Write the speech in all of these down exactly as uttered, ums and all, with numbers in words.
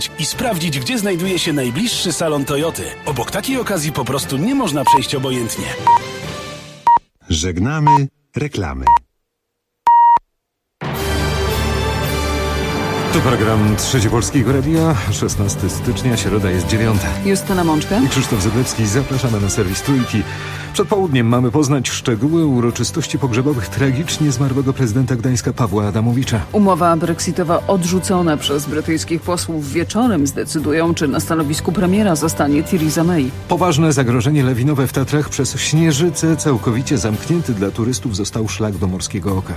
i sprawdzić, gdzie znajduje się najbliższy salon Toyoty. Obok takiej okazji po prostu nie można przejść obojętnie. Żegnamy reklamy. To program Trzeci Polskiego Radia, szesnastego stycznia, środa jest dziewiąta. Justyna Mączka i Krzysztof Zedlewski. Zapraszamy na serwis Trójki. Przed południem mamy poznać szczegóły uroczystości pogrzebowych tragicznie zmarłego prezydenta Gdańska Pawła Adamowicza. Umowa brexitowa odrzucona przez brytyjskich posłów wieczorem zdecydują, czy na stanowisku premiera zostanie Theresa May. Poważne zagrożenie lawinowe w Tatrach przez śnieżycę. Całkowicie zamknięty dla turystów został szlak do Morskiego Oka.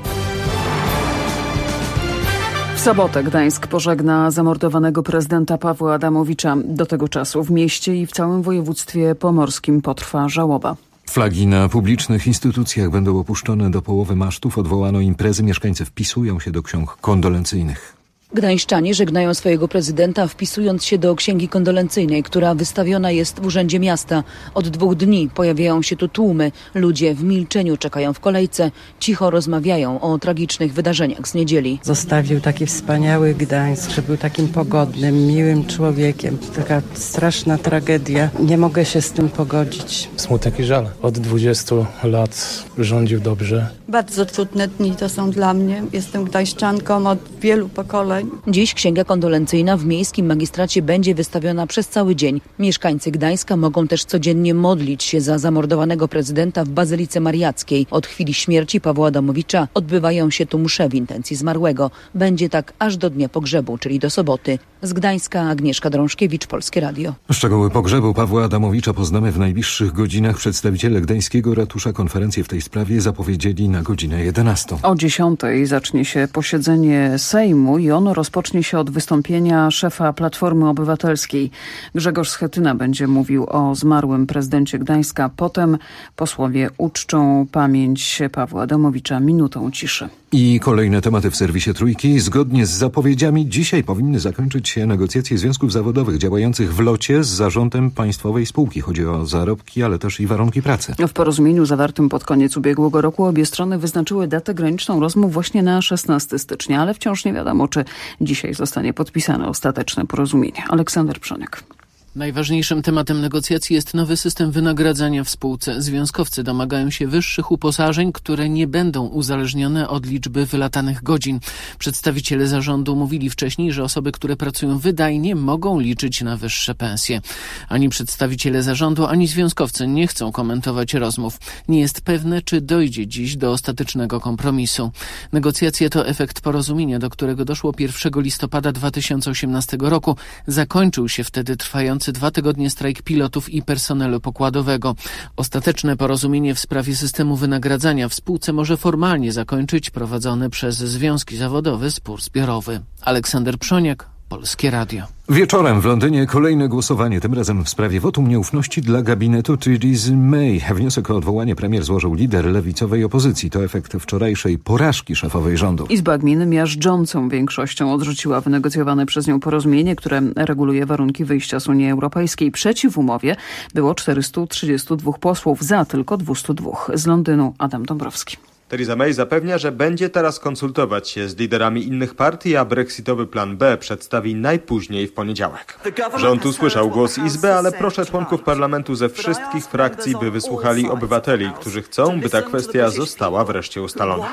W sobotę Gdańsk pożegna zamordowanego prezydenta Pawła Adamowicza. Do tego czasu w mieście i w całym województwie pomorskim potrwa żałoba. Flagi na publicznych instytucjach będą opuszczone do połowy masztów. Odwołano imprezy. Mieszkańcy wpisują się do ksiąg kondolencyjnych. Gdańszczanie żegnają swojego prezydenta, wpisując się do księgi kondolencyjnej, która wystawiona jest w Urzędzie Miasta. Od dwóch dni pojawiają się tu tłumy. Ludzie w milczeniu czekają w kolejce, cicho rozmawiają o tragicznych wydarzeniach z niedzieli. Zostawił taki wspaniały Gdańsk, że był takim pogodnym, miłym człowiekiem. Taka straszna tragedia. Nie mogę się z tym pogodzić. Smutek i żal. Od dwudziestu lat rządził dobrze. Bardzo trudne dni to są dla mnie. Jestem gdańszczanką od wielu pokoleń. Dziś księga kondolencyjna w Miejskim Magistracie będzie wystawiona przez cały dzień. Mieszkańcy Gdańska mogą też codziennie modlić się za zamordowanego prezydenta w Bazylice Mariackiej. Od chwili śmierci Pawła Adamowicza odbywają się tu msze w intencji zmarłego. Będzie tak aż do dnia pogrzebu, czyli do soboty. Z Gdańska Agnieszka Drążkiewicz, Polskie Radio. Szczegóły pogrzebu Pawła Adamowicza poznamy w najbliższych godzinach. Przedstawiciele Gdańskiego Ratusza konferencję w tej sprawie zapowiedzieli na godzinę jedenastą. O dziesiątej zacznie się posiedzenie Sejmu i ono rozpocznie się od wystąpienia szefa Platformy Obywatelskiej. Grzegorz Schetyna będzie mówił o zmarłym prezydencie Gdańska. Potem posłowie uczczą pamięć Pawła Adamowicza minutą ciszy. I kolejne tematy w serwisie Trójki. Zgodnie z zapowiedziami dzisiaj powinny zakończyć się negocjacje związków zawodowych działających w locie z zarządem państwowej spółki. Chodzi o zarobki, ale też i warunki pracy. W porozumieniu zawartym pod koniec ubiegłego roku obie strony wyznaczyły datę graniczną rozmów właśnie na szesnastego stycznia, ale wciąż nie wiadomo, czy dzisiaj zostanie podpisane ostateczne porozumienie. Aleksander Przoniak. Najważniejszym tematem negocjacji jest nowy system wynagradzania w spółce. Związkowcy domagają się wyższych uposażeń, które nie będą uzależnione od liczby wylatanych godzin. Przedstawiciele zarządu mówili wcześniej, że osoby, które pracują wydajnie, mogą liczyć na wyższe pensje. Ani przedstawiciele zarządu, ani związkowcy nie chcą komentować rozmów. Nie jest pewne, czy dojdzie dziś do ostatecznego kompromisu. Negocjacje to efekt porozumienia, do którego doszło pierwszego listopada dwa tysiące osiemnastego roku. Zakończył się wtedy trwający dwa tygodnie strajk pilotów i personelu pokładowego. Ostateczne porozumienie w sprawie systemu wynagradzania w spółce może formalnie zakończyć prowadzony przez związki zawodowe spór zbiorowy. Aleksander Przoniak, Polskie Radio. Wieczorem w Londynie kolejne głosowanie, tym razem w sprawie wotum nieufności dla gabinetu Theresa May. Wniosek o odwołanie premier złożył lider lewicowej opozycji. To efekt wczorajszej porażki szefowej rządu. Izba Gminy miażdżącą większością odrzuciła wynegocjowane przez nią porozumienie, które reguluje warunki wyjścia z Unii Europejskiej. Przeciw umowie było czterystu trzydziestu dwóch posłów, za tylko dwieście dwa. Z Londynu Adam Dąbrowski. Theresa May zapewnia, że będzie teraz konsultować się z liderami innych partii, a brexitowy plan B przedstawi najpóźniej w poniedziałek. Rząd usłyszał głos Izby, ale proszę członków parlamentu ze wszystkich frakcji, by wysłuchali obywateli, którzy chcą, by ta kwestia została wreszcie ustalona.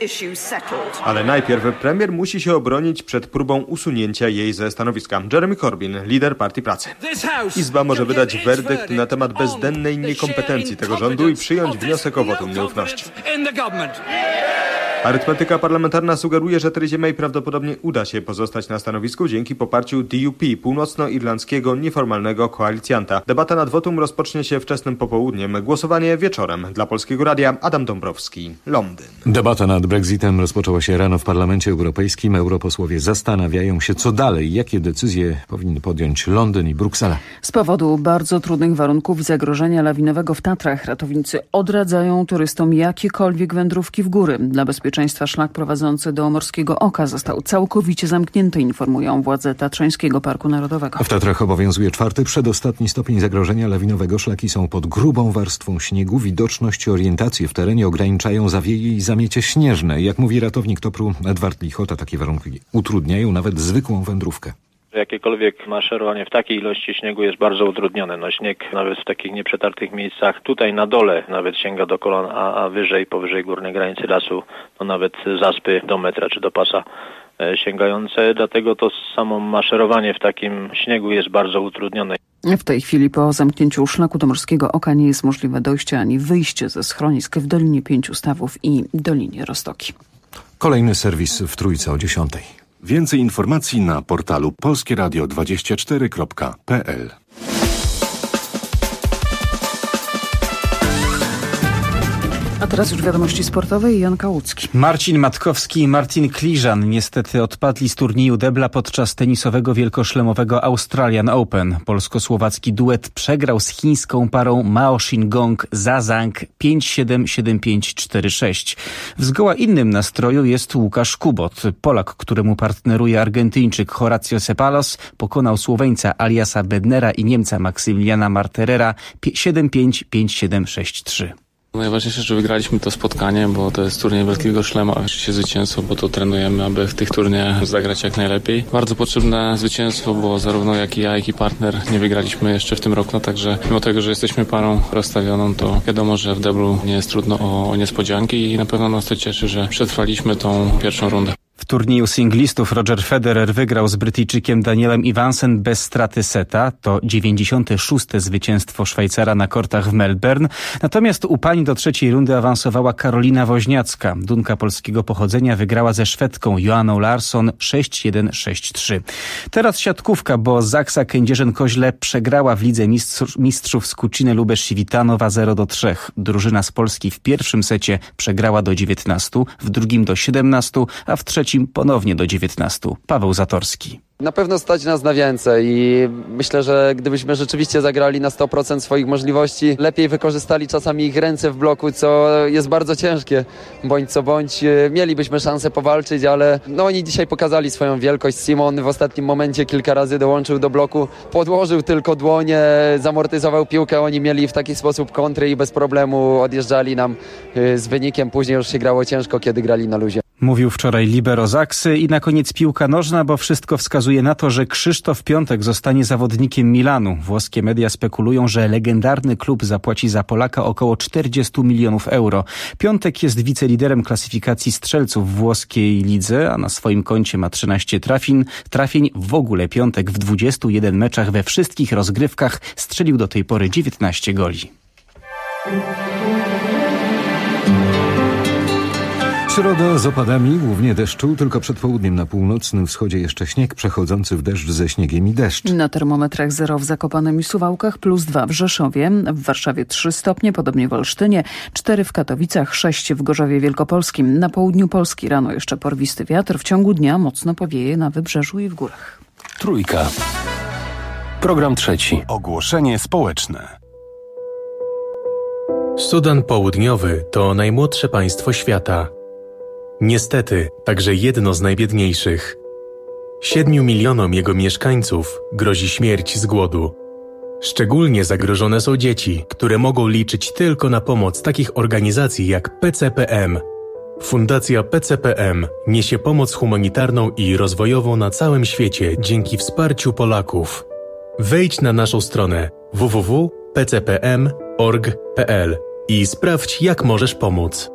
Ale najpierw premier musi się obronić przed próbą usunięcia jej ze stanowiska. Jeremy Corbyn, lider Partii Pracy. Izba może wydać werdykt na temat bezdennej niekompetencji tego rządu i przyjąć wniosek o wotum nieufności. Arytmetyka parlamentarna sugeruje, że Theresie May prawdopodobnie uda się pozostać na stanowisku dzięki poparciu D U P, północnoirlandzkiego nieformalnego koalicjanta. Debata nad wotum rozpocznie się wczesnym popołudniem, głosowanie wieczorem. Dla Polskiego Radia Adam Dąbrowski, Londyn. Debata nad Brexitem rozpoczęła się rano w Parlamencie Europejskim. Europosłowie zastanawiają się, co dalej, jakie decyzje powinny podjąć Londyn i Bruksela. Z powodu bardzo trudnych warunków i zagrożenia lawinowego w Tatrach ratownicy odradzają turystom jakiekolwiek wędrówki w góry. Dla bezpieczeństwa szlak prowadzący do Morskiego Oka został całkowicie zamknięty, informują władze Tatrzańskiego Parku Narodowego. W Tatrach obowiązuje czwarty, przedostatni stopień zagrożenia lawinowego. Szlaki są pod grubą warstwą śniegu. Widoczność i orientację w terenie ograniczają zawieje i zamiecie śnieżne. Jak mówi ratownik Topru Edward Lichota, takie warunki utrudniają nawet zwykłą wędrówkę. Jakiekolwiek maszerowanie w takiej ilości śniegu jest bardzo utrudnione. No śnieg nawet w takich nieprzetartych miejscach, tutaj na dole nawet sięga do kolan, a, a wyżej, powyżej górnej granicy lasu, no nawet zaspy do metra czy do pasa e, sięgające. Dlatego to samo maszerowanie w takim śniegu jest bardzo utrudnione. W tej chwili po zamknięciu szlaku do Morskiego Oka nie jest możliwe dojście ani wyjście ze schronisk w Dolinie Pięciu Stawów i Dolinie Roztoki. Kolejny serwis w Trójce o dziesiątej. Więcej informacji na portalu polskie radio dwadzieścia cztery kropka p l. A teraz już wiadomości sportowe i Jan Kałucki. Marcin Matkowski i Martin Kliżan niestety odpadli z turnieju debla podczas tenisowego wielkoszlemowego Australian Open. Polsko-słowacki duet przegrał z chińską parą Mao Shin-gong Zhazang pięć siedem, siedem pięć, cztery sześć. W zgoła innym nastroju jest Łukasz Kubot. Polak, któremu partneruje Argentyńczyk Horacio Ceballos, pokonał Słoweńca Aliasa Bednera i Niemca Maksymiliana Marterera siedem pięć, pięć siedem, sześć trzy. Najważniejsze, że wygraliśmy to spotkanie, bo to jest turniej Wielkiego Szlema. Oczywiście zwycięstwo, bo to trenujemy, aby w tych turniejach zagrać jak najlepiej. Bardzo potrzebne zwycięstwo, bo zarówno jak i ja, jak i partner nie wygraliśmy jeszcze w tym roku, także mimo tego, że jesteśmy parą rozstawioną, to wiadomo, że w deblu nie jest trudno o, o niespodzianki i na pewno nas to cieszy, że przetrwaliśmy tą pierwszą rundę. W turnieju singlistów Roger Federer wygrał z Brytyjczykiem Danielem Ivansem bez straty seta. To dziewięćdziesiąte szóste zwycięstwo Szwajcara na kortach w Melbourne. Natomiast u pań do trzeciej rundy awansowała Karolina Woźniacka. Dunka polskiego pochodzenia wygrała ze Szwedką Joanną Larsson sześć jeden, sześć trzy. Teraz siatkówka, bo Zaksa Kędzierzyn-Koźle przegrała w Lidze Mistrzów, mistrzów z Kuciny Lubesz-Civitanowa zero do trzech. Drużyna z Polski w pierwszym secie przegrała do dziewiętnastu, w drugim do siedemnastu, a w trzecim ponownie do dziewiętnastu. Paweł Zatorski. Na pewno stać nas na więcej i myślę, że gdybyśmy rzeczywiście zagrali na sto procent swoich możliwości, lepiej wykorzystali czasami ich ręce w bloku, co jest bardzo ciężkie, bądź co bądź mielibyśmy szansę powalczyć, ale no oni dzisiaj pokazali swoją wielkość. Simon w ostatnim momencie kilka razy dołączył do bloku, podłożył tylko dłonie, zamortyzował piłkę, oni mieli w taki sposób kontry i bez problemu odjeżdżali nam z wynikiem. Później już się grało ciężko, kiedy grali na luzie. Mówił wczoraj libero Zaksy i na koniec piłka nożna, bo wszystko wskazuje na to, że Krzysztof Piątek zostanie zawodnikiem Milanu. Włoskie media spekulują, że legendarny klub zapłaci za Polaka około czterdzieści milionów euro. Piątek jest wiceliderem klasyfikacji strzelców w włoskiej lidze, a na swoim koncie ma trzynaście trafień. Trafień w ogóle Piątek w dwudziestu jeden meczach we wszystkich rozgrywkach strzelił do tej pory dziewiętnaście goli. Środa z opadami, głównie deszczu, tylko przed południem na północnym wschodzie jeszcze śnieg przechodzący w deszcz ze śniegiem i deszcz. Na termometrach zero w Zakopanem i Suwałkach, plus dwa w Rzeszowie, w Warszawie trzy stopnie, podobnie w Olsztynie, cztery w Katowicach, sześć w Gorzowie Wielkopolskim. Na południu Polski rano jeszcze porwisty wiatr, w ciągu dnia mocno powieje na wybrzeżu i w górach. Trójka. Program trzeci. Ogłoszenie społeczne. Sudan Południowy to najmłodsze państwo świata. Niestety, także jedno z najbiedniejszych. Siedmiu milionom jego mieszkańców grozi śmierć z głodu. Szczególnie zagrożone są dzieci, które mogą liczyć tylko na pomoc takich organizacji jak P C P M. Fundacja P C P M niesie pomoc humanitarną i rozwojową na całym świecie dzięki wsparciu Polaków. Wejdź na naszą stronę w w w kropka p c p m kropka org kropka p l i sprawdź, jak możesz pomóc.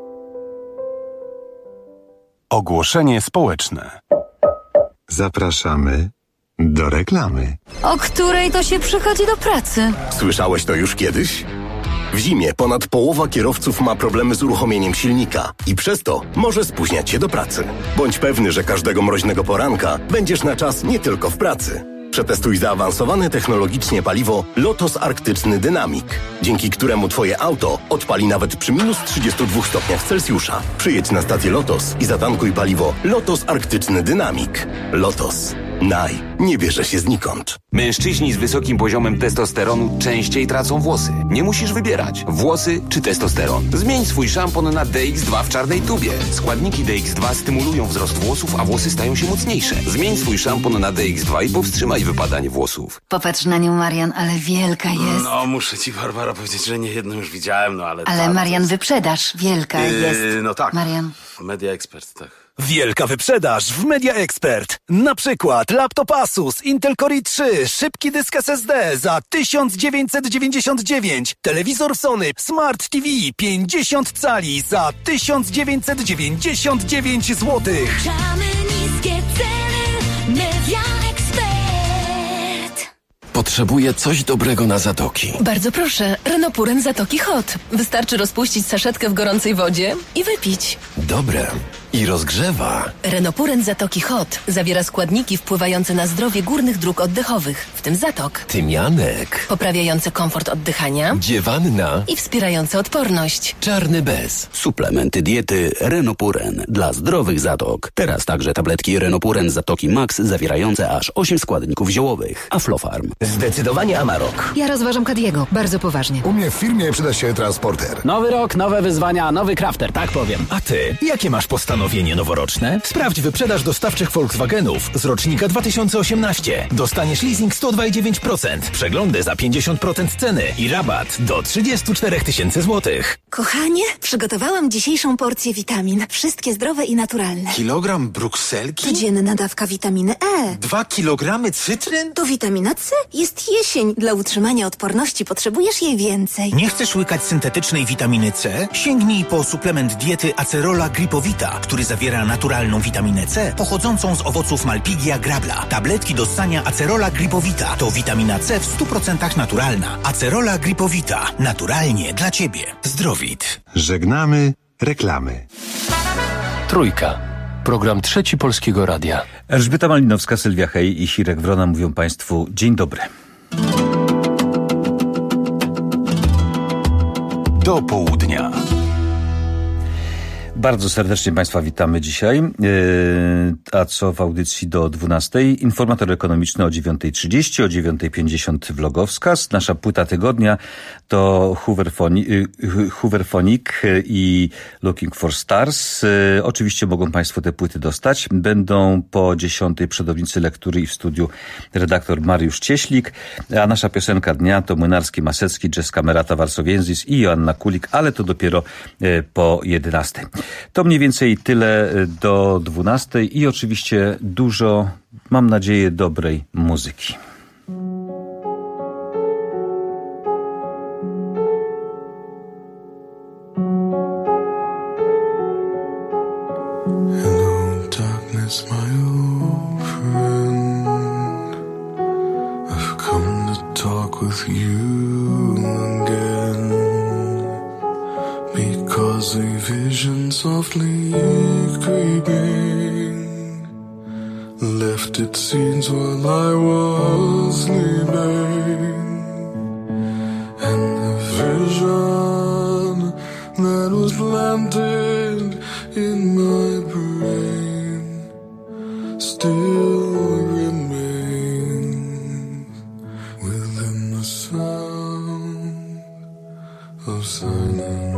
Ogłoszenie społeczne. Zapraszamy do reklamy. O której to się przychodzi do pracy? Słyszałeś to już kiedyś? W zimie ponad połowa kierowców ma problemy z uruchomieniem silnika i przez to może spóźniać się do pracy. Bądź pewny, że każdego mroźnego poranka będziesz na czas nie tylko w pracy. Przetestuj zaawansowane technologicznie paliwo Lotos Arktyczny Dynamic, dzięki któremu Twoje auto odpali nawet przy minus trzydziestu dwóch stopniach Celsjusza. Przyjedź na stację Lotos i zatankuj paliwo Lotos Arktyczny Dynamic. Lotos. Naj. Nie bierze się znikąd. Mężczyźni z wysokim poziomem testosteronu częściej tracą włosy. Nie musisz wybierać. Włosy czy testosteron. Zmień swój szampon na D X dwa w czarnej tubie. Składniki D X dwa stymulują wzrost włosów, a włosy stają się mocniejsze. Zmień swój szampon na D X dwa i powstrzymaj wypadanie włosów. Popatrz na nią, Marian, ale wielka jest. No, muszę ci, Barbara, powiedzieć, że nie jedną już widziałem, no ale... Ale tam, Marian, jest... wyprzedaż wielka yy, jest. No tak. Marian. Media Expert, tak. Wielka wyprzedaż w Media Expert. Na przykład laptop Asus Intel Core i trzy, szybki dysk S S D za tysiąc dziewięćset dziewięćdziesiąt dziewięć, telewizor Sony Smart T V pięćdziesiąt cali za tysiąc dziewięćset dziewięćdziesiąt dziewięć złotych. Niskie ceny, Media Expert. Potrzebuję coś dobrego na zatoki. Bardzo proszę, Renopuren Zatoki Hot. Wystarczy rozpuścić saszetkę w gorącej wodzie i wypić. Dobre. I rozgrzewa. Renopuren Zatoki Hot zawiera składniki wpływające na zdrowie górnych dróg oddechowych, w tym zatok. Tymianek. Poprawiające komfort oddychania. Dziewanna. I wspierające odporność. Czarny bez. Suplementy diety Renopuren dla zdrowych zatok. Teraz także tabletki Renopuren Zatoki Max zawierające aż osiem składników ziołowych. Aflofarm. Zdecydowanie Amarok. Ja rozważam Kadiego, bardzo poważnie. U mnie w firmie przyda się transporter. Nowy rok, nowe wyzwania, nowy crafter, tak powiem. A ty, jakie masz postanowienie noworoczne? Sprawdź wyprzedaż dostawczych Volkswagenów z rocznika dwa tysiące osiemnaście. Dostaniesz leasing sto dwa i dziewięć procent, przeglądy za pięćdziesiąt procent ceny i rabat do trzydzieści cztery tysiące złotych. Kochanie, przygotowałam dzisiejszą porcję witamin. Wszystkie zdrowe i naturalne. Kilogram brukselki? Codzienna dawka witaminy E. Dwa kilogramy cytryn? To witamina C. Jest jesień. Dla utrzymania odporności potrzebujesz jej więcej. Nie chcesz łykać syntetycznej witaminy C? Sięgnij po suplement diety Acerola Gripowita, który zawiera naturalną witaminę C pochodzącą z owoców Malpighia grabla. Tabletki do ssania Acerola Gripowita to witamina C w stu procentach naturalna. Acerola Gripowita. Naturalnie dla Ciebie. Zdrowit. Żegnamy reklamy. Trójka. Program Trzeci Polskiego Radia. Elżbieta Malinowska, Sylwia Hej i Hirek Wrona mówią Państwu dzień dobry. Do południa. Bardzo serdecznie Państwa witamy dzisiaj, a co w audycji do dwunastej. Informator ekonomiczny o dziewiątej trzydzieści, o dziewiątej pięćdziesiąt vlogowskaz. Nasza płyta tygodnia to Hooverphonic i Looking for Stars. Oczywiście mogą Państwo te płyty dostać. Będą po dziesiątej przodownicy lektury i w studiu redaktor Mariusz Cieślik, a nasza piosenka dnia to Młynarski Masecki, Jazz Kamerata Warsowięzis i Joanna Kulik, ale to dopiero po jedenastej. To mniej więcej tyle do dwunastej i oczywiście dużo, mam nadzieję, dobrej muzyki. Hello, darkness, my old friend. I've come to talk with you again. Because a vision softly creeping left its seeds while I was sleeping, and the vision that was planted in my brain still remains within the sound of silence.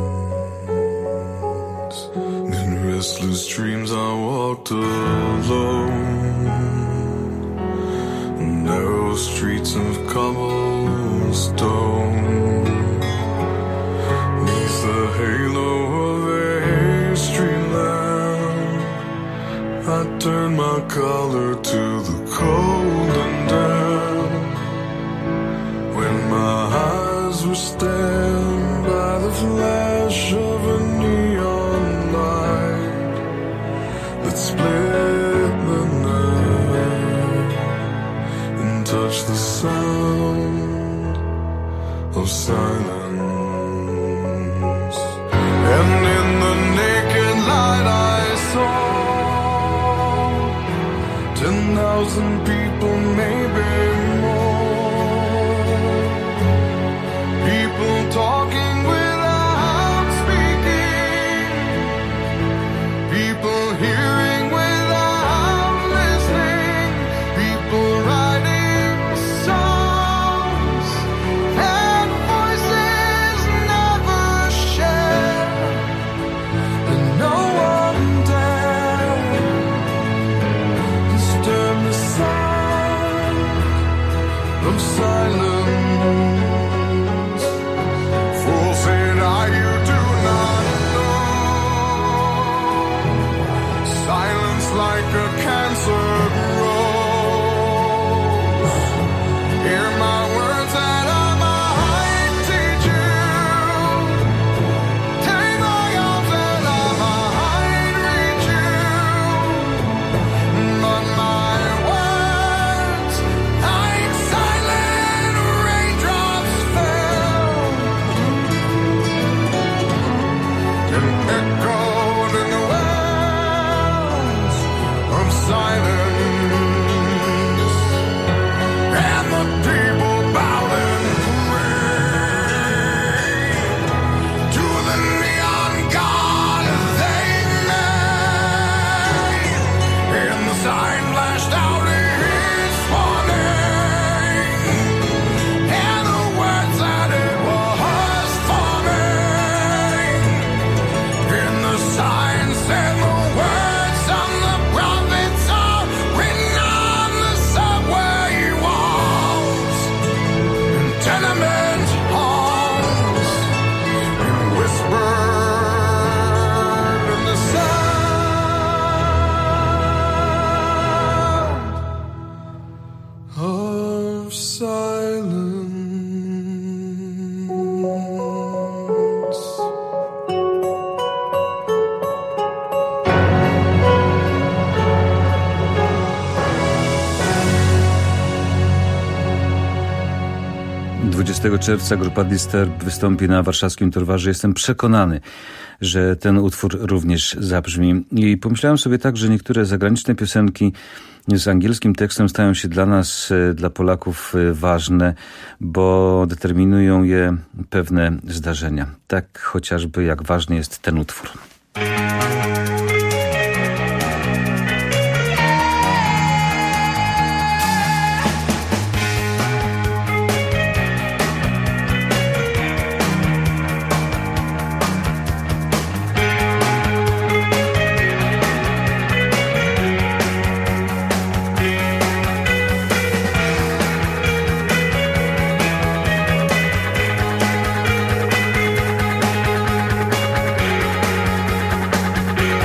Restless dreams I walked alone, narrow streets of cobblestone, neath the halo of a street lamp. I turned my collar to the cold and damp, when my eyes were stabbed by the flash of a neon light that split the night and touched the sound of silence. And in the naked light I saw ten thousand people, maybe more, people talking without speaking, people hearing without listening, people writing songs that voices never share, and no one dared disturb the sound of silence. Fool said I, you do not know. Silence of silence. dwudziestego czerwca grupa Disturbed wystąpi na warszawskim Torwarze. Jestem przekonany, że ten utwór również zabrzmi. I pomyślałem sobie tak, że niektóre zagraniczne piosenki z angielskim tekstem stają się dla nas, dla Polaków ważne, bo determinują je pewne zdarzenia. Tak chociażby jak ważny jest ten utwór. Thank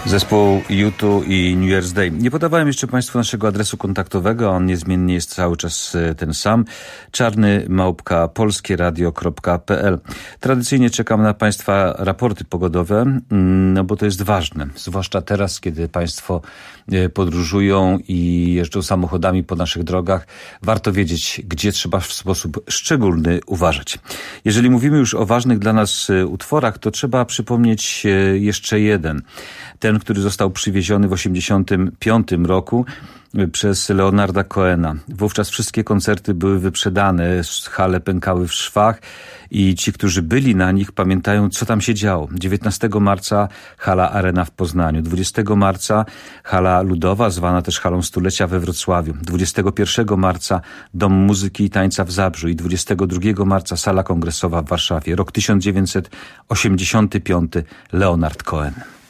Zespół U dwa i New Year's Day. Nie podawałem jeszcze Państwu naszego adresu kontaktowego, on niezmiennie jest cały czas ten sam. czarny małpka polskieradio kropka p l. Tradycyjnie czekam na Państwa raporty pogodowe, no bo to jest ważne. Zwłaszcza teraz, kiedy Państwo podróżują i jeżdżą samochodami po naszych drogach. Warto wiedzieć, gdzie trzeba w sposób szczególny uważać. Jeżeli mówimy już o ważnych dla nas utworach, to trzeba przypomnieć jeszcze jeden. Ten, który został przywieziony w osiemdziesiątym piątym roku przez Leonarda Cohena. Wówczas wszystkie koncerty były wyprzedane, hale pękały w szwach i ci, którzy byli na nich, pamiętają, co tam się działo. dziewiętnastego marca hala Arena w Poznaniu, dwudziestego marca hala Ludowa, zwana też halą stulecia we Wrocławiu, dwudziestego pierwszego marca Dom Muzyki i Tańca w Zabrzu i dwudziestego drugiego marca sala kongresowa w Warszawie. Rok tysiąc dziewięćset osiemdziesiąty piąty. Leonard Cohen.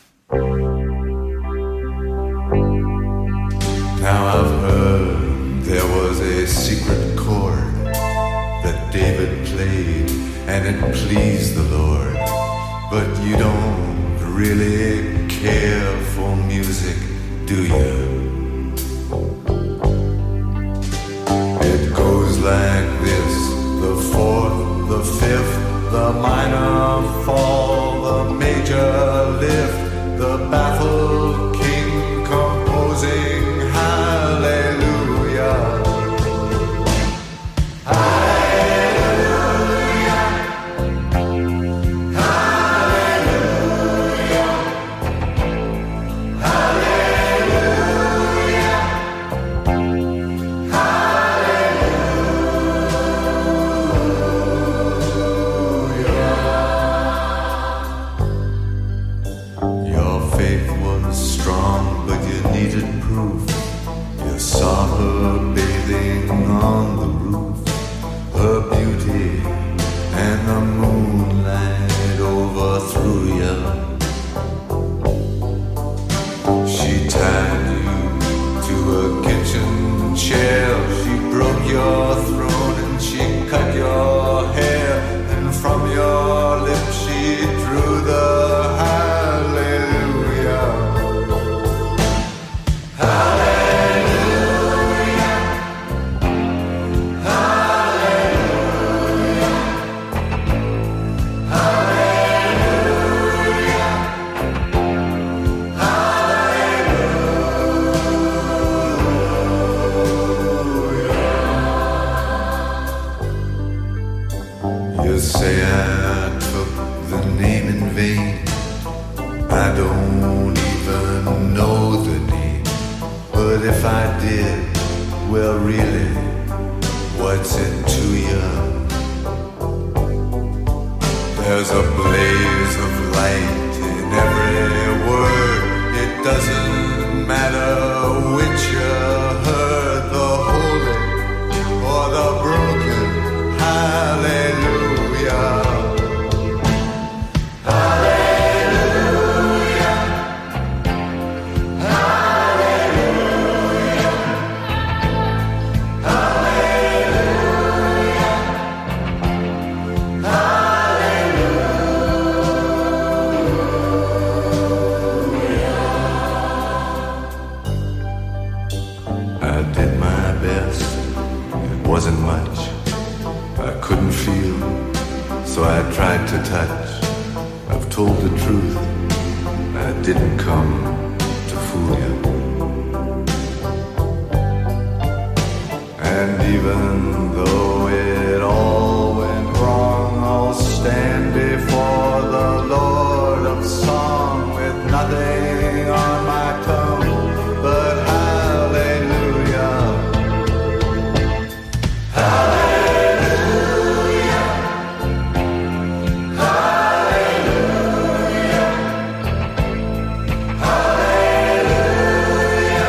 Now I've heard there was a secret chord that David played and it pleased the Lord. But you don't really care for music, do you? It goes like this, the fourth, the fifth, the minor fall, the major lift, the baffled king composing hallelujah. Hallelujah. Hallelujah. Hallelujah. Hallelujah. Your faith was strong, but you needed proof. You saw her bathing on the roof, her beauty and the moonlight overthrew you. She tied you to a kitchen chair, she broke your throne and she cut your hair, and from your lips she drew the hallelujah. Hallelujah. Hallelujah. Hallelujah. Hallelujah. You say I took the name in vain. I don't even know the name. But if I did, well really, what's it to you? There's a blaze of light in every word. It doesn't matter which you heard, the holy or the broken. Hallelujah. Hallelujah. Hallelujah. Hallelujah. Hallelujah. I did my best. It wasn't much. I couldn't feel, so I tried to touch. I've told the truth. I didn't come to fool you. And even though it all went wrong, I'll stand before the Lord of Song with nothing on my tongue but hallelujah. Hallelujah. Hallelujah. Hallelujah.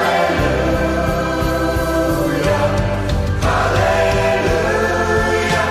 Hallelujah. Hallelujah.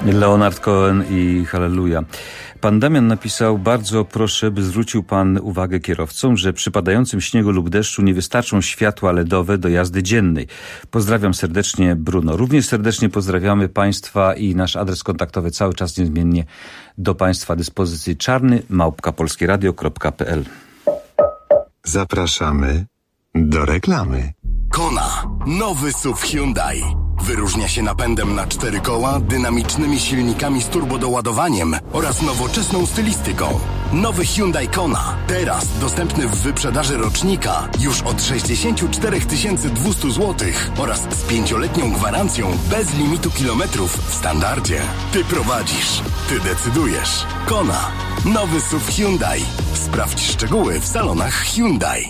Leonard Cohen i Halleluja. Pan Damian napisał: bardzo proszę, by zwrócił pan uwagę kierowcom, że przy padającym śniegu lub deszczu nie wystarczą światła L E D owe do jazdy dziennej. Pozdrawiam serdecznie, Bruno. Również serdecznie pozdrawiamy państwa i nasz adres kontaktowy cały czas niezmiennie do państwa dyspozycji: czarny małpka polskieradio kropka p l. Zapraszamy do reklamy. Kona. Nowy S U V Hyundai. Wyróżnia się napędem na cztery koła, dynamicznymi silnikami z turbodoładowaniem oraz nowoczesną stylistyką. Nowy Hyundai Kona. Teraz dostępny w wyprzedaży rocznika już od sześćdziesiąt cztery tysiące dwieście złotych oraz z pięcioletnią gwarancją bez limitu kilometrów w standardzie. Ty prowadzisz. Ty decydujesz. Kona. Nowy S U V Hyundai. Sprawdź szczegóły w salonach Hyundai.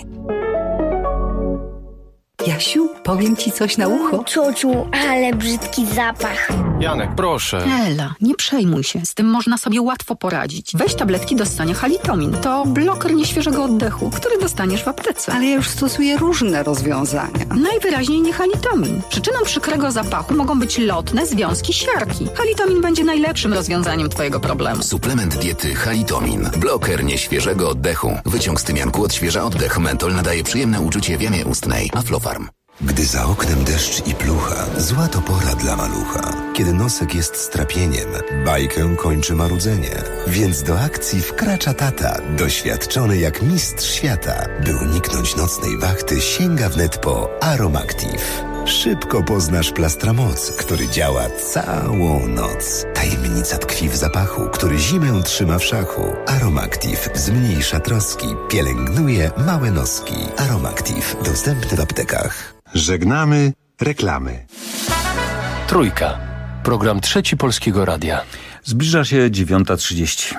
Jasiu, powiem ci coś na ucho. Ciociu, ale brzydki zapach. Janek, proszę. Ela, nie przejmuj się. Z tym można sobie łatwo poradzić. Weź tabletki do ssania Halitomin. To bloker nieświeżego oddechu, który dostaniesz w aptece. Ale ja już stosuję różne rozwiązania. Najwyraźniej nie Halitomin. Przyczyną przykrego zapachu mogą być lotne związki siarki. Halitomin będzie najlepszym rozwiązaniem twojego problemu. Suplement diety Halitomin. Bloker nieświeżego oddechu. Wyciąg z tymianku odświeża oddech. Mentol nadaje przyjemne uczucie w jamie ustnej. Aflofarm. Gdy za oknem deszcz i plucha, zła to pora dla malucha. Kiedy nosek jest strapieniem, bajkę kończy marudzenie. Więc do akcji wkracza tata, doświadczony jak mistrz świata. By uniknąć nocnej wachty, sięga wnet po Aromactive. Szybko poznasz Plastramoc, który działa całą noc. Tajemnica tkwi w zapachu, który zimę trzyma w szachu. Aromactive zmniejsza troski, pielęgnuje małe noski. Aromactive dostępny w aptekach. Żegnamy reklamy. Trójka. Program Trzeci Polskiego Radia. Zbliża się dziewiąta trzydzieści.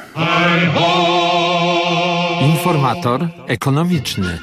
Informator ekonomiczny.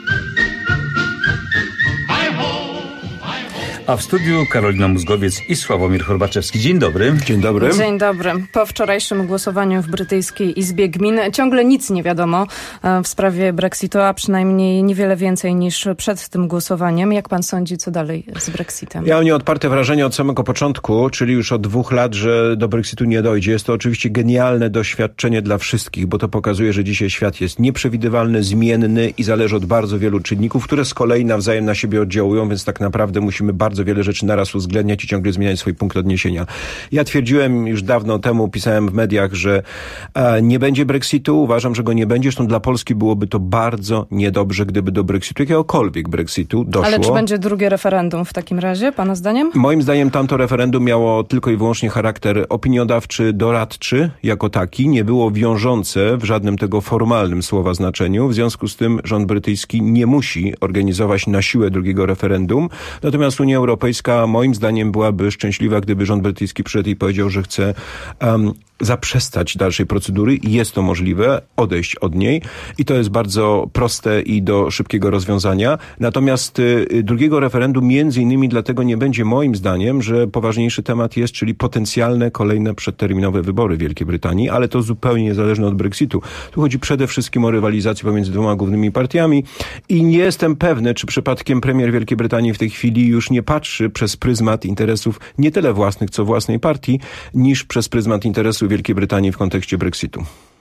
A w studiu Karolina Mózgowiec i Sławomir Chorbaczewski. Dzień dobry. Dzień dobry. Dzień dobry. Po wczorajszym głosowaniu w brytyjskiej Izbie Gmin ciągle nic nie wiadomo w sprawie Brexitu, a przynajmniej niewiele więcej niż przed tym głosowaniem. Jak pan sądzi, co dalej z Brexitem? Ja mam nieodparte wrażenie od samego początku, czyli już od dwóch lat, że do Brexitu nie dojdzie. Jest to oczywiście genialne doświadczenie dla wszystkich, bo to pokazuje, że dzisiaj świat jest nieprzewidywalny, zmienny i zależy od bardzo wielu czynników, które z kolei nawzajem na siebie oddziałują, więc tak naprawdę musimy bardzo Bardzo wiele rzeczy naraz uwzględniać i ciągle zmieniać swój punkt odniesienia. Ja twierdziłem już dawno temu, pisałem w mediach, że e, nie będzie Brexitu. Uważam, że go nie będzie. Zresztą dla Polski byłoby to bardzo niedobrze, gdyby do Brexitu, jakiegokolwiek Brexitu doszło. Ale czy będzie drugie referendum w takim razie, pana zdaniem? Moim zdaniem tamto referendum miało tylko i wyłącznie charakter opiniodawczy, doradczy jako taki. Nie było wiążące w żadnym tego formalnym słowa znaczeniu. W związku z tym rząd brytyjski nie musi organizować na siłę drugiego referendum. Natomiast Unia Europejska moim zdaniem byłaby szczęśliwa, gdyby rząd brytyjski przyszedł i powiedział, że chce um, zaprzestać dalszej procedury. Jest to możliwe, odejść od niej i to jest bardzo proste i do szybkiego rozwiązania. Natomiast y, drugiego referendum między innymi dlatego nie będzie moim zdaniem, że poważniejszy temat jest, czyli potencjalne kolejne przedterminowe wybory w Wielkiej Brytanii, ale to zupełnie niezależne od Brexitu. Tu chodzi przede wszystkim o rywalizację pomiędzy dwoma głównymi partiami i nie jestem pewny, czy przypadkiem premier Wielkiej Brytanii w tej chwili już nie patrzy przez pryzmat interesów nie tyle własnych, co własnej partii, niż przez pryzmat interesów Wielkiej Brytanii w kontekście Brexitu.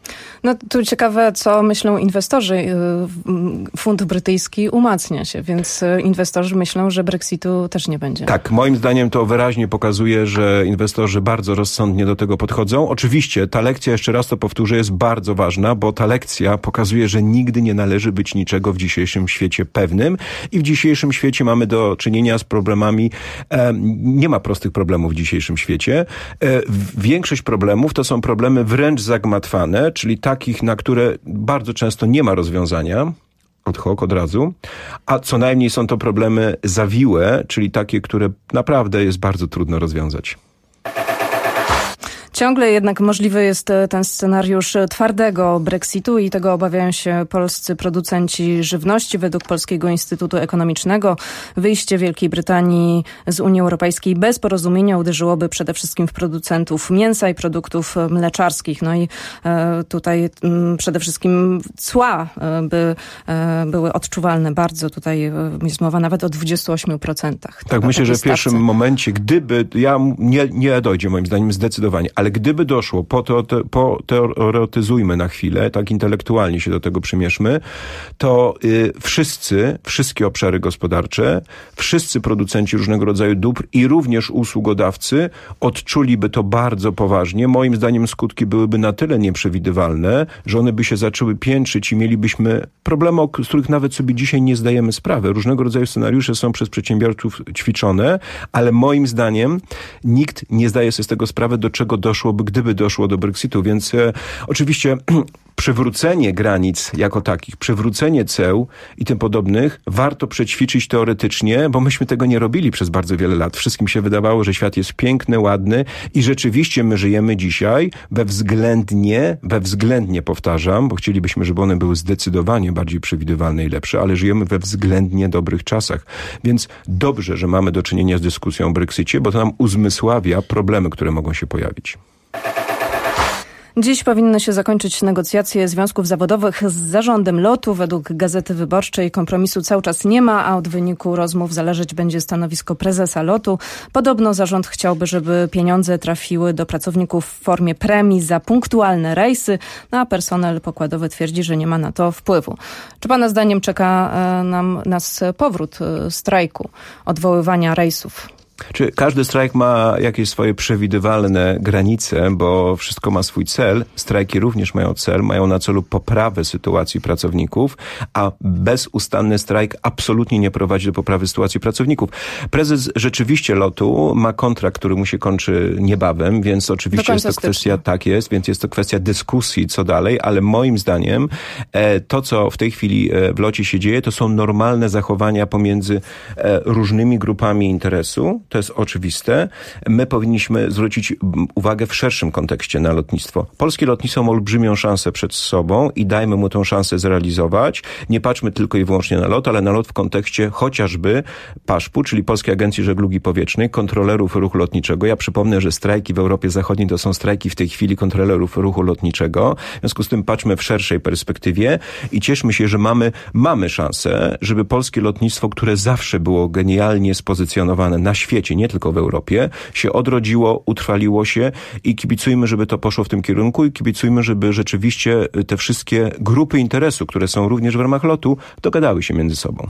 No tu ciekawe, co myślą inwestorzy. Funt brytyjski umacnia się, więc inwestorzy myślą, że Brexitu też nie będzie. Tak, moim zdaniem to wyraźnie pokazuje, że inwestorzy bardzo rozsądnie do tego podchodzą. Oczywiście ta lekcja, jeszcze raz to powtórzę, jest bardzo ważna, bo ta lekcja pokazuje, że nigdy nie należy być niczego w dzisiejszym świecie pewnym i w dzisiejszym świecie mamy do czynienia z problemami. E, nie ma prostych problemów w dzisiejszym świecie. E, większość problemów to są problemy wręcz zagmatwane, czyli takich, na które bardzo często nie ma rozwiązania, ad hoc, od razu, a co najmniej są to problemy zawiłe, czyli takie, które naprawdę jest bardzo trudno rozwiązać. Ciągle jednak możliwy jest ten scenariusz twardego Brexitu i tego obawiają się polscy producenci żywności. Według Polskiego Instytutu Ekonomicznego wyjście Wielkiej Brytanii z Unii Europejskiej bez porozumienia uderzyłoby przede wszystkim w producentów mięsa i produktów mleczarskich. No i e, tutaj m, przede wszystkim cła e, by e, były odczuwalne bardzo. Tutaj e, jest mowa nawet o dwudziestu ośmiu procentach. Tak, myślę, że w pierwszym momencie, gdyby, ja nie, nie dojdzie moim zdaniem zdecydowanie, ale Ale gdyby doszło, poteoretyzujmy na chwilę, tak intelektualnie się do tego przymierzmy, to y, wszyscy, wszystkie obszary gospodarcze, wszyscy producenci różnego rodzaju dóbr i również usługodawcy odczuliby to bardzo poważnie. Moim zdaniem skutki byłyby na tyle nieprzewidywalne, że one by się zaczęły piętrzyć i mielibyśmy problemy, z których nawet sobie dzisiaj nie zdajemy sprawy. Różnego rodzaju scenariusze są przez przedsiębiorców ćwiczone, ale moim zdaniem nikt nie zdaje sobie z tego sprawy, do czego doszłoby, gdyby doszło do Brexitu. Więc e, oczywiście przywrócenie granic jako takich, przywrócenie ceł i tym podobnych warto przećwiczyć teoretycznie, bo myśmy tego nie robili przez bardzo wiele lat. Wszystkim się wydawało, że świat jest piękny, ładny i rzeczywiście my żyjemy dzisiaj we względnie, we względnie powtarzam, bo chcielibyśmy, żeby one były zdecydowanie bardziej przewidywalne i lepsze, ale żyjemy we względnie dobrych czasach. Więc dobrze, że mamy do czynienia z dyskusją o Brexicie, bo to nam uzmysławia problemy, które mogą się pojawić. Dziś powinny się zakończyć negocjacje związków zawodowych z zarządem lotu. Według Gazety Wyborczej kompromisu cały czas nie ma, a od wyniku rozmów zależeć będzie stanowisko prezesa lotu. Podobno zarząd chciałby, żeby pieniądze trafiły do pracowników w formie premii za punktualne rejsy, no a personel pokładowy twierdzi, że nie ma na to wpływu. Czy pana zdaniem czeka nam nas powrót strajku, odwoływania rejsów? Czy każdy strajk ma jakieś swoje przewidywalne granice, bo wszystko ma swój cel. Strajki również mają cel, mają na celu poprawę sytuacji pracowników, a bezustanny strajk absolutnie nie prowadzi do poprawy sytuacji pracowników. Prezes rzeczywiście lotu ma kontrakt, który mu się kończy niebawem, więc oczywiście jest to kwestia, tak jest, więc jest to kwestia dyskusji, co dalej, ale moim zdaniem e, to, co w tej chwili e, w locie się dzieje, to są normalne zachowania pomiędzy e, różnymi grupami interesu. To jest oczywiste. My powinniśmy zwrócić uwagę w szerszym kontekście na lotnictwo. Polskie lotnictwo ma olbrzymią szansę przed sobą i dajmy mu tę szansę zrealizować. Nie patrzmy tylko i wyłącznie na lot, ale na lot w kontekście chociażby paszpu, czyli Polskiej Agencji Żeglugi Powietrznej, kontrolerów ruchu lotniczego. Ja przypomnę, że strajki w Europie Zachodniej to są strajki w tej chwili kontrolerów ruchu lotniczego. W związku z tym patrzmy w szerszej perspektywie i cieszmy się, że mamy, mamy szansę, żeby polskie lotnictwo, które zawsze było genialnie spozycjonowane na świecie, nie tylko w Europie, się odrodziło, utrwaliło się i kibicujmy, żeby to poszło w tym kierunku i kibicujmy, żeby rzeczywiście te wszystkie grupy interesu, które są również w ramach lotu, dogadały się między sobą.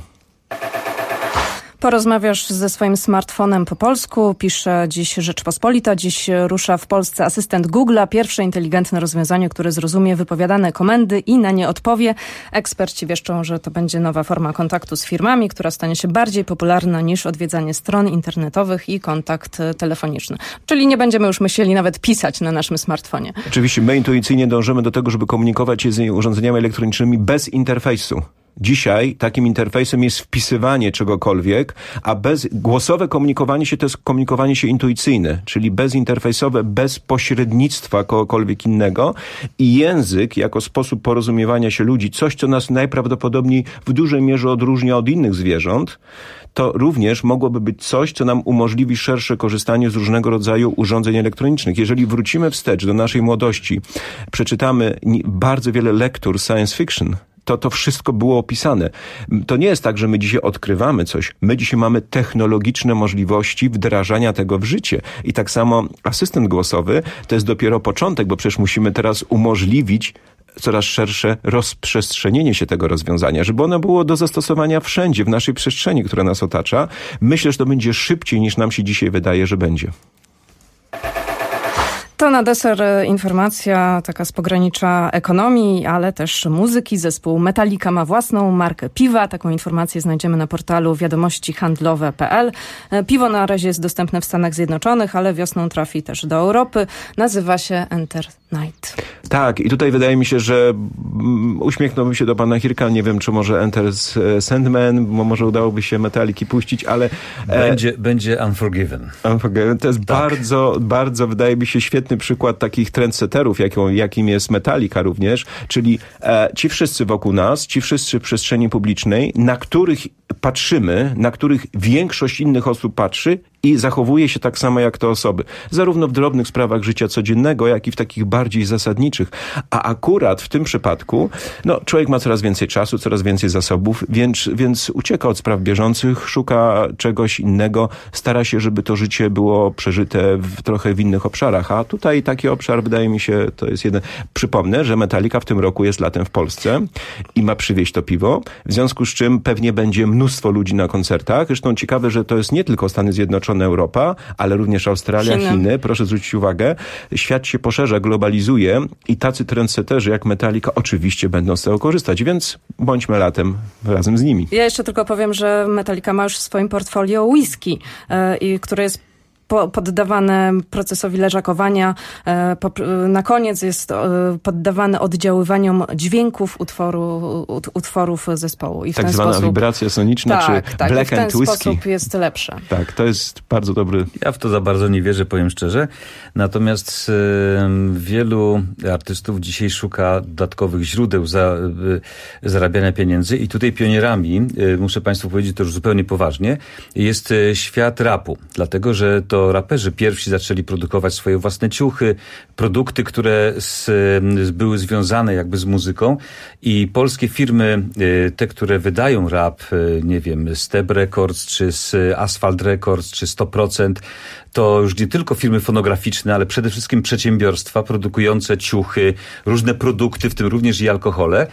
Porozmawiasz ze swoim smartfonem po polsku, pisze dziś Rzeczpospolita. Dziś rusza w Polsce asystent Google'a, pierwsze inteligentne rozwiązanie, które zrozumie wypowiadane komendy i na nie odpowie. Eksperci wieszczą, że to będzie nowa forma kontaktu z firmami, która stanie się bardziej popularna niż odwiedzanie stron internetowych i kontakt telefoniczny. Czyli nie będziemy już musieli nawet pisać na naszym smartfonie. Oczywiście my intuicyjnie dążymy do tego, żeby komunikować się z urządzeniami elektronicznymi bez interfejsu. Dzisiaj takim interfejsem jest wpisywanie czegokolwiek, a bez głosowe komunikowanie się to jest komunikowanie się intuicyjne, czyli bezinterfejsowe, bez pośrednictwa kogokolwiek innego i język jako sposób porozumiewania się ludzi, coś co nas najprawdopodobniej w dużej mierze odróżnia od innych zwierząt, to również mogłoby być coś, co nam umożliwi szersze korzystanie z różnego rodzaju urządzeń elektronicznych. Jeżeli wrócimy wstecz do naszej młodości, przeczytamy bardzo wiele lektur science fiction, to to wszystko było opisane. To nie jest tak, że my dzisiaj odkrywamy coś. My dzisiaj mamy technologiczne możliwości wdrażania tego w życie. I tak samo asystent głosowy to jest dopiero początek, bo przecież musimy teraz umożliwić coraz szersze rozprzestrzenienie się tego rozwiązania, żeby ono było do zastosowania wszędzie, w naszej przestrzeni, która nas otacza. Myślę, że to będzie szybciej, niż nam się dzisiaj wydaje, że będzie. To na deser informacja taka z pogranicza ekonomii, ale też muzyki. Zespół Metallica ma własną markę piwa. Taką informację znajdziemy na portalu wiadomości handlowe kropka p l. Piwo na razie jest dostępne w Stanach Zjednoczonych, ale wiosną trafi też do Europy. Nazywa się Enter Night. Tak, i tutaj wydaje mi się, że uśmiechnąłbym się do pana Hirka. Nie wiem, czy może Enter Sandman, bo może udałoby się Metalliki puścić, ale... Będzie, e, będzie Unforgiven. Unforgiven. To jest tak. bardzo, bardzo, wydaje mi się, świetny przykład takich trendsetterów, jaką, jakim jest Metallica również, czyli e, ci wszyscy wokół nas, ci wszyscy w przestrzeni publicznej, na których patrzymy, na których większość innych osób patrzy i zachowuje się tak samo jak te osoby. Zarówno w drobnych sprawach życia codziennego, jak i w takich bardziej zasadniczych. A akurat w tym przypadku, no, człowiek ma coraz więcej czasu, coraz więcej zasobów, więc, więc ucieka od spraw bieżących, szuka czegoś innego, stara się, żeby to życie było przeżyte w trochę w innych obszarach. A tutaj taki obszar, wydaje mi się, to jest jeden. Przypomnę, że Metallica w tym roku jest latem w Polsce i ma przywieźć to piwo, w związku z czym pewnie będzie mnóstwo ludzi na koncertach. Zresztą ciekawe, że to jest nie tylko Stany Zjednoczone, Europa, ale również Australia, Chiny. Chiny. Proszę zwrócić uwagę, świat się poszerza, globalizuje i tacy trendsetterzy jak Metallica oczywiście będą z tego korzystać, więc bądźmy latem razem z nimi. Ja jeszcze tylko powiem, że Metallica ma już w swoim portfolio whisky, yy, które jest po, poddawane procesowi leżakowania. E, po, na koniec jest e, poddawane oddziaływaniom dźwięków utworu, ut, utworów zespołu. I w tak ten zwana sposób, wibracja soniczna, tak, czy tak, black and whisky. w ten sposób jest lepsze. Tak, to jest bardzo dobry. Ja w to za bardzo nie wierzę, powiem szczerze. Natomiast e, wielu artystów dzisiaj szuka dodatkowych źródeł za, e, zarabiania pieniędzy i tutaj pionierami, e, muszę Państwu powiedzieć to już zupełnie poważnie, jest e, świat rapu. Dlatego, że to To raperzy pierwsi zaczęli produkować swoje własne ciuchy, produkty, które z, były związane jakby z muzyką i polskie firmy, te, które wydają rap, nie wiem, Step Records, czy z Asphalt Records, czy sto procent, to już nie tylko firmy fonograficzne, ale przede wszystkim przedsiębiorstwa produkujące ciuchy, różne produkty, w tym również i alkohole.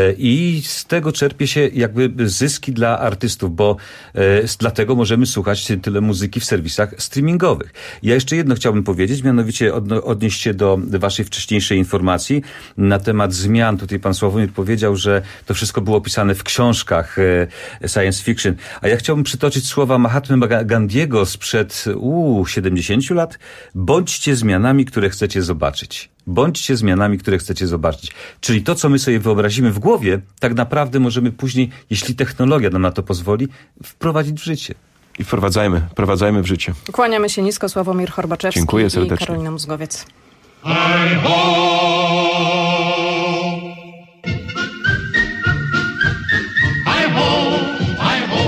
I z tego czerpie się jakby zyski dla artystów, bo dlatego możemy słuchać tyle muzyki w serwisach streamingowych. Ja jeszcze jedno chciałbym powiedzieć, mianowicie odnieść się do waszej wcześniejszej informacji na temat zmian. Tutaj pan Sławomir powiedział, że to wszystko było opisane w książkach science fiction. A ja chciałbym przytoczyć słowa Mahatmy Gandhiego sprzed uuu, siedemdziesięciu lat. Bądźcie zmianami, które chcecie zobaczyć. Bądźcie zmianami, które chcecie zobaczyć. Czyli to, co my sobie wyobrazimy w głowie, tak naprawdę możemy później, jeśli technologia nam na to pozwoli, wprowadzić w życie. I wprowadzajmy, wprowadzajmy w życie. Kłaniamy się nisko, Sławomir Horbaczewski. Dziękuję serdecznie. I Karolina Muzgowiec. Hi ho! Hi ho! Hi ho!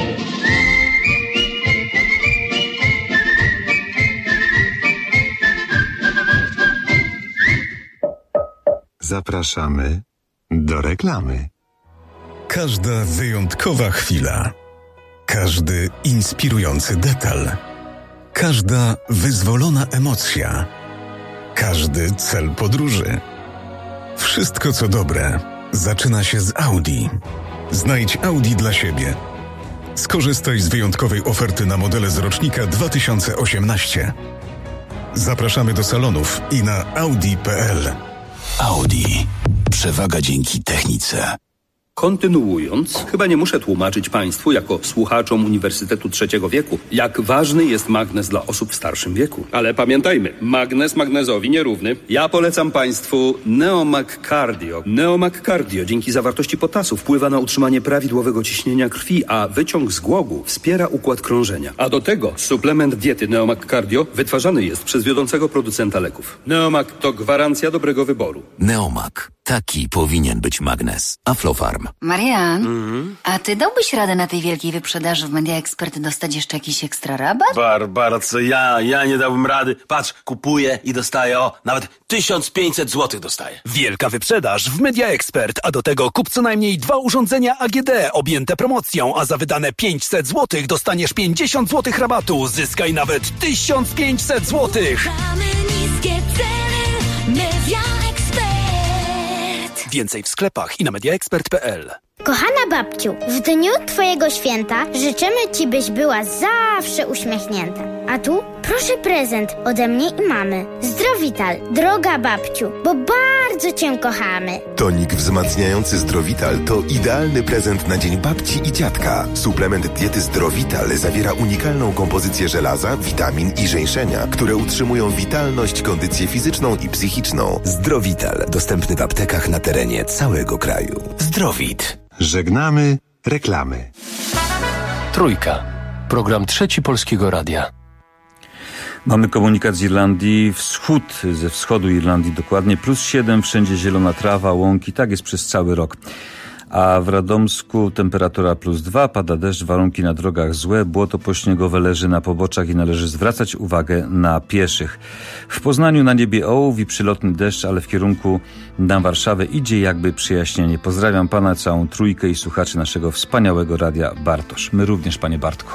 Zapraszamy do reklamy. Każda wyjątkowa chwila, każdy inspirujący detal, każda wyzwolona emocja, każdy cel podróży. Wszystko co dobre zaczyna się z Audi. Znajdź Audi dla siebie. Skorzystaj z wyjątkowej oferty na modele z rocznika dwa tysiące osiemnaście. Zapraszamy do salonów i na audi kropka p l. Audi. Przewaga dzięki technice. Kontynuując, chyba nie muszę tłumaczyć Państwu, jako słuchaczom Uniwersytetu Trzeciego Wieku, jak ważny jest magnez dla osób w starszym wieku. Ale pamiętajmy, magnez magnezowi nierówny. Ja polecam Państwu Neomag Cardio. Neomag Cardio dzięki zawartości potasu wpływa na utrzymanie prawidłowego ciśnienia krwi, a wyciąg z głogu wspiera układ krążenia. A do tego suplement diety Neomag Cardio wytwarzany jest przez wiodącego producenta leków. Neomag to gwarancja dobrego wyboru. Neomag. Taki powinien być magnez. Aflofarm. Marian, Mhm. a ty dałbyś radę na tej wielkiej wyprzedaży w Media Expert dostać jeszcze jakiś ekstra rabat? Barbara, co ja? Ja nie dałbym rady. Patrz, kupuję i dostaję, o, nawet tysiąc pięćset złotych dostaję. Wielka wyprzedaż w Media Expert, a do tego kup co najmniej dwa urządzenia A G D objęte promocją, a za wydane pięćset złotych dostaniesz pięćdziesiąt złotych rabatu. Zyskaj nawet tysiąc pięćset złotych. Mamy niskie ceny, Media Expert. Więcej w sklepach i na media expert kropka p l. Kochana babciu, w dniu twojego święta życzymy ci, byś była zawsze uśmiechnięta. A tu proszę prezent ode mnie i mamy. Zdrowital, droga babciu, bo bardzo cię kochamy. Tonik wzmacniający Zdrowital to idealny prezent na dzień babci i dziadka. Suplement diety Zdrowital zawiera unikalną kompozycję żelaza, witamin i żeńszenia, które utrzymują witalność, kondycję fizyczną i psychiczną. Zdrowital, dostępny w aptekach na terenie całego kraju. Zdrowit. Żegnamy reklamy. Trójka. Program Trzeci Polskiego Radia. Mamy komunikat z Irlandii, wschód, ze wschodu Irlandii dokładnie, plus siedem, wszędzie zielona trawa, łąki, tak jest przez cały rok. a w Radomsku temperatura plus dwa, pada deszcz, warunki na drogach złe, błoto pośniegowe leży na poboczach i należy zwracać uwagę na pieszych. W Poznaniu na niebie ołów i przylotny deszcz, ale w kierunku na Warszawę idzie jakby przyjaśnienie. Pozdrawiam pana, całą trójkę i słuchaczy naszego wspaniałego radia Bartosz. My również, panie Bartku.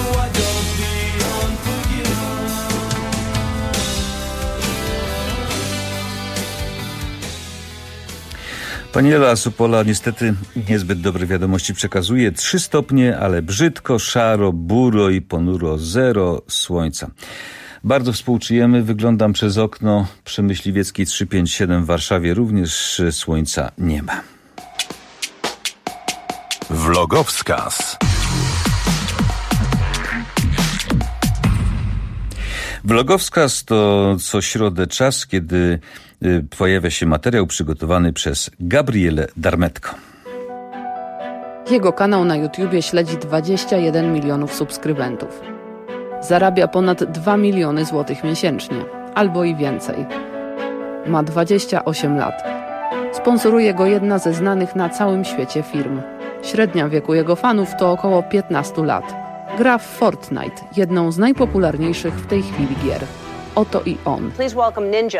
I don't be unforgiven. Pani Ela Supola niestety niezbyt dobre wiadomości przekazuje. Trzy stopnie, ale brzydko, szaro, buro i ponuro, zero słońca. Bardzo współczujemy. Wyglądam przez okno przy Myśliwieckiej trzysta pięćdziesiąt siedem w Warszawie. Również słońca nie ma. Vlogowskaz. Vlogowskaz to co środę czas, kiedy y, pojawia się materiał przygotowany przez Gabrielę Darmetko. Jego kanał na YouTubie śledzi dwadzieścia jeden milionów subskrybentów. Zarabia ponad dwa miliony złotych miesięcznie, albo i więcej. Ma dwadzieścia osiem lat. Sponsoruje go jedna ze znanych na całym świecie firm. Średnia wieku jego fanów to około piętnaście lat. Gra w Fortnite, jedną z najpopularniejszych w tej chwili gier. Oto i on. Please welcome Ninja.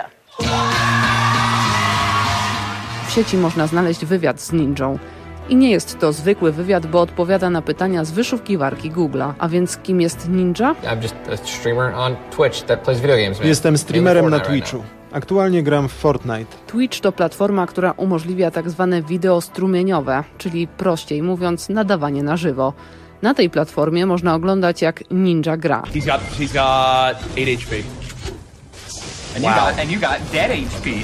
W sieci można znaleźć wywiad z Ninją. I nie jest to zwykły wywiad, bo odpowiada na pytania z wyszukiwarki Google'a. A więc kim jest Ninja? Jestem streamerem na Twitchu. Aktualnie gram w Fortnite. Twitch to platforma, która umożliwia tak zwane wideo strumieniowe, czyli prościej mówiąc nadawanie na żywo. Na tej platformie można oglądać, jak Ninja gra. He's got, he's got eight H P. And, wow. you got, and you got dead H P.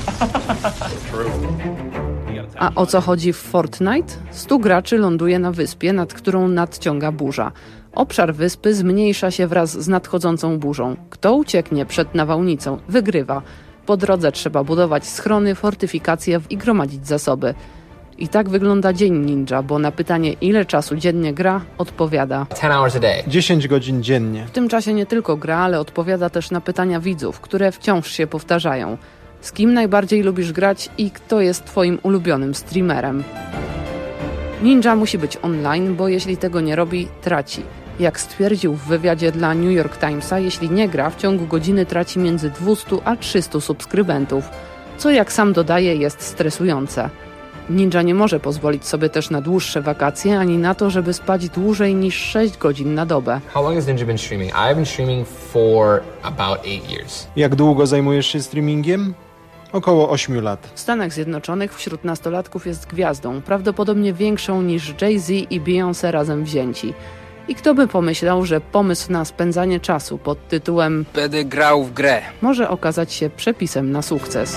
A o co chodzi w Fortnite? Stu graczy ląduje na wyspie, nad którą nadciąga burza. Obszar wyspy zmniejsza się wraz z nadchodzącą burzą. Kto ucieknie przed nawałnicą, wygrywa. Po drodze trzeba budować schrony, fortyfikacje i gromadzić zasoby. I tak wygląda dzień Ninja, bo na pytanie, ile czasu dziennie gra, odpowiada dziesięć godzin dziennie. W tym czasie nie tylko gra, ale odpowiada też na pytania widzów, które wciąż się powtarzają. Z kim najbardziej lubisz grać i kto jest twoim ulubionym streamerem? Ninja musi być online, bo jeśli tego nie robi, traci. Jak stwierdził w wywiadzie dla New York Timesa, jeśli nie gra, w ciągu godziny traci między dwieście a trzysta subskrybentów, co jak sam dodaje jest stresujące. Ninja nie może pozwolić sobie też na dłuższe wakacje, ani na to, żeby spać dłużej niż sześć godzin na dobę. How long has Ninja been streaming? I've been streaming for about eight years. Jak długo zajmujesz się streamingiem? Około ośmiu lat. W Stanach Zjednoczonych wśród nastolatków jest gwiazdą, prawdopodobnie większą niż Jay-Z i Beyoncé razem wzięci. I kto by pomyślał, że pomysł na spędzanie czasu pod tytułem Będę grał w grę może okazać się przepisem na sukces.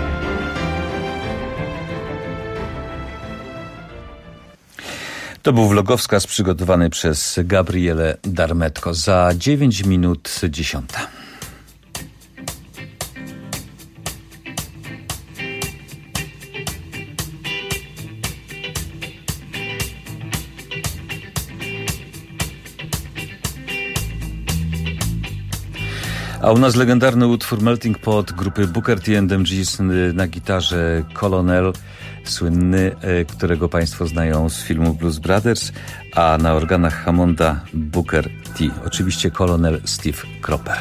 To był vlogowskaz przygotowany przez Gabrielę Darmetko. Za dziewięć minut dziesiąta. A u nas legendarny utwór Melting Pot grupy Booker T and M Gs na gitarze Colonel, słynny, którego Państwo znają z filmu Blues Brothers, a na organach Hammonda Booker T. Oczywiście Colonel Steve Cropper.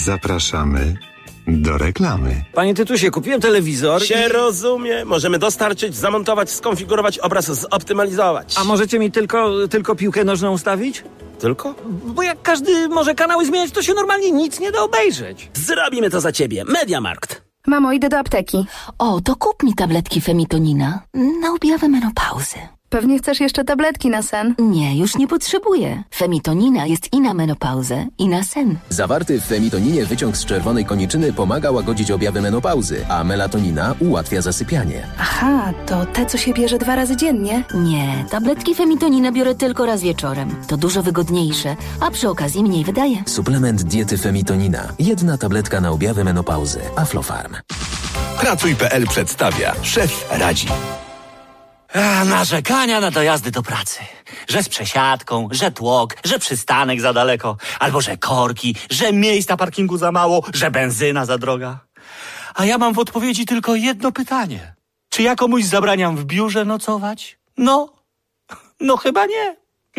Zapraszamy do reklamy. Panie Tytusie, kupiłem telewizor Się i... rozumie. Możemy dostarczyć, zamontować, skonfigurować, obraz zoptymalizować. A możecie mi tylko, tylko piłkę nożną ustawić? Tylko? Bo jak każdy może kanały zmieniać, to się normalnie nic nie da obejrzeć. Zrobimy to za ciebie. Mediamarkt. Mamo, idę do apteki. O, to kup mi tabletki Femitonina na objawę menopauzy. Pewnie chcesz jeszcze tabletki na sen? Nie, już nie potrzebuję. Femitonina jest i na menopauzę, i na sen. Zawarty w femitoninie wyciąg z czerwonej koniczyny pomaga łagodzić objawy menopauzy, a melatonina ułatwia zasypianie. Aha, to te, co się bierze dwa razy dziennie? Nie, tabletki Femitonina biorę tylko raz wieczorem. To dużo wygodniejsze, a przy okazji mniej wydaje. Suplement diety Femitonina. Jedna tabletka na objawy menopauzy. Aflofarm. Pracuj kropka p l przedstawia. Szef radzi. A, narzekania na dojazdy do pracy. Że z przesiadką, że tłok, że przystanek za daleko, albo że korki, że miejsca parkingu za mało, że benzyna za droga. A ja mam w odpowiedzi tylko jedno pytanie. Czy ja komuś zabraniam w biurze nocować? No, no chyba nie.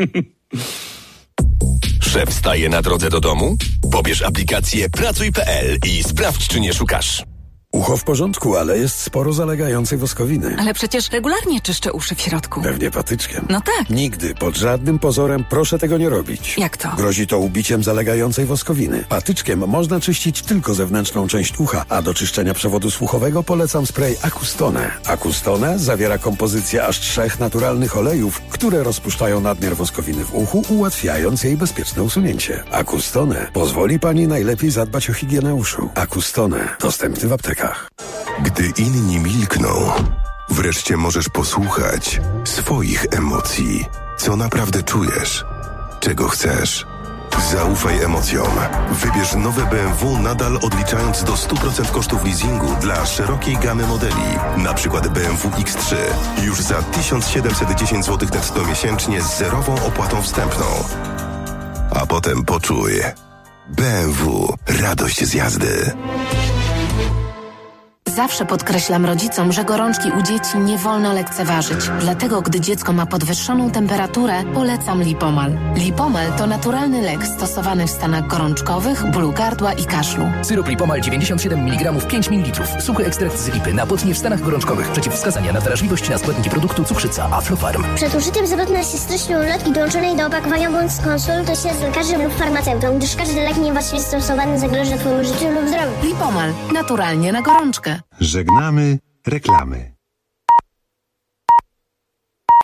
Szef staje na drodze do domu? Pobierz aplikację pracuj kropka p l i sprawdź, czy nie szukasz. Ucho w porządku, ale jest sporo zalegającej woskowiny. Ale przecież regularnie czyszczę uszy w środku. Pewnie patyczkiem. No tak. Nigdy, pod żadnym pozorem proszę tego nie robić. Jak to? Grozi to ubiciem zalegającej woskowiny. Patyczkiem można czyścić tylko zewnętrzną część ucha, a do czyszczenia przewodu słuchowego polecam spray Acustone. Acustone zawiera kompozycję aż trzech naturalnych olejów, które rozpuszczają nadmiar woskowiny w uchu, ułatwiając jej bezpieczne usunięcie. Acustone pozwoli pani najlepiej zadbać o higienę uszu. Acustone dostępny w aptekach. Gdy inni milkną, wreszcie możesz posłuchać swoich emocji. Co naprawdę czujesz? Czego chcesz? Zaufaj emocjom. Wybierz nowe B M W nadal odliczając do stu procent kosztów leasingu dla szerokiej gamy modeli. Na przykład B M W X trzy. Już za tysiąc siedemset dziesięć złotych netto miesięcznie z zerową opłatą wstępną. A potem poczuj. B M W. Radość z jazdy. Zawsze podkreślam rodzicom, że gorączki u dzieci nie wolno lekceważyć. Dlatego, gdy dziecko ma podwyższoną temperaturę, polecam Lipomal. Lipomal to naturalny lek stosowany w stanach gorączkowych, bólu gardła i kaszlu. Syrop Lipomal dziewięćdziesiąt siedem miligramów, pięć mililitrów. Suchy ekstrakt z lipy na potnie w stanach gorączkowych. Przeciwwskazania na wrażliwość na składniki produktu cukrzyca Aflofarm. Przed użyciem zapewne się streścią ulotki dołączonej do opakowania bądź skonsultuj się z lekarzem lub farmaceutą, gdyż każdy lek niewłaściwie stosowany zagraża twojemu życiu lub zdrowiu. Lipomal. Naturalnie na gorączkę. Żegnamy reklamy.